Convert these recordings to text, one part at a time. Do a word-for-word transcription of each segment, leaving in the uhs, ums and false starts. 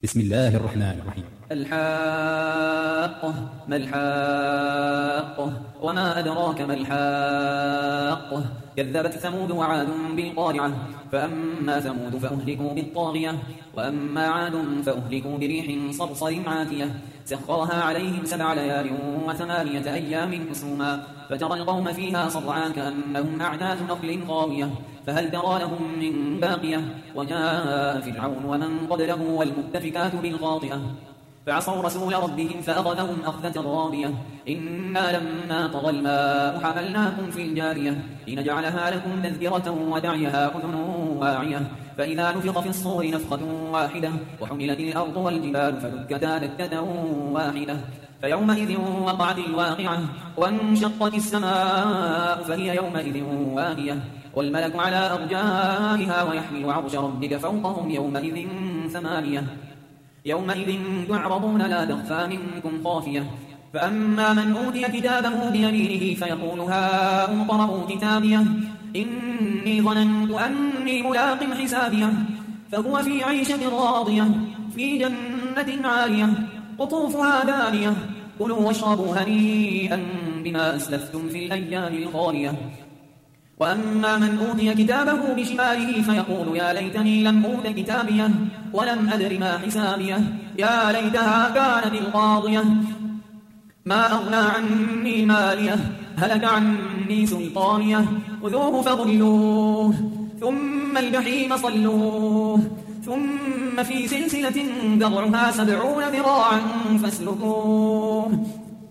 بسم الله الرحمن الرحيم. الحاقة ما الحاقة وما أدراك ما الحاقة كذبت ثمود وعاد بالقارعة فأما ثمود فأهلكوا بالطاغية وأما عاد فأهلكوا بريح صرصر عاتية سخرها عليهم سبع ليال وثمانية أيام حسوما فترى القوم فيها صرعا كأنهم أعناق نخل خاوية فهل ترى لهم من باقية وجاء فرعون ومن قبله والمؤتفكات بالخاطئة فعصوا رسول ربهم فأخذهم أخذة رابية إنا لما طغى الماء حملناكم في الجارية لنجعلها لكم تذكرة ودعيها أذن واعية فإذا نفخ في الصور نفخة واحدة وحملت الأرض والجبال فدكتا دكة واحدة فيومئذ وقعت الواقعة وانشقت السماء فهي يومئذ واهية والملك على أرجائها ويحمل عرش ربك فوقهم يومئذ ثمانية يومئذ تعرضون لا تخفى منكم خافية فأما من أوتي كتابه بيمينه فيقول هاؤم اقرءوا كتابيه إني ظننت أني ملاق حسابيه فهو في عيشة راضية في جنة عالية قطوفها دانية كلوا واشربوا هنيئا بما أسلفتم في الأيام الخالية وأما من أوتي كتابه بشماله فيقول يا ليتني لم أوت كتابيه ولم أدر ما حسابيه يا ليتها كانت القاضية ما أغنى عني ماليه هلك عني سلطانيه خذوه فغلوه ثم الجحيم صلوه ثم في سلسلة ذرعها سبعون ذراعا فاسلكوه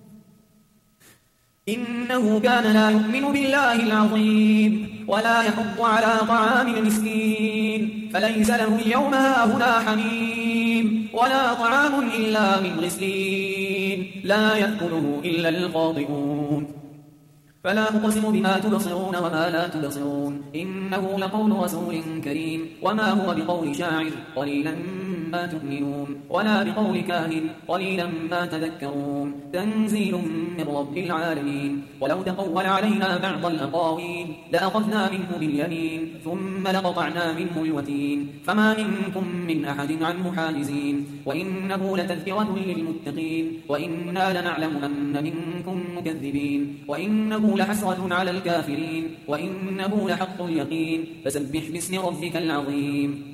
إنه كان لا يؤمن بالله العظيم ولا يحض على طعام المسكين فليس له اليوم هاهنا حميم ولا طعام إلا من غسلين لا يأكله إلا الخاطئون فلا أقسم بما تبصرون وما لا تبصرون إنه لقول رسول كريم وما هو بقول شاعر قليلا ما تؤمنون ولا بقول كاهن قليلا ما تذكرون تنزيل من رب العالمين ولو تقول علينا بعض الأقاويل لأخذنا منه باليمين ثم لقطعنا منه الوتين فما منكم من أحد عنه حاجزين وإنه لتذكرة للمتقين وإنا لنعلم أن منكم مكذبين وإنه لحسرة على الكافرين وإنه لحق اليقين فسبح باسم ربك العظيم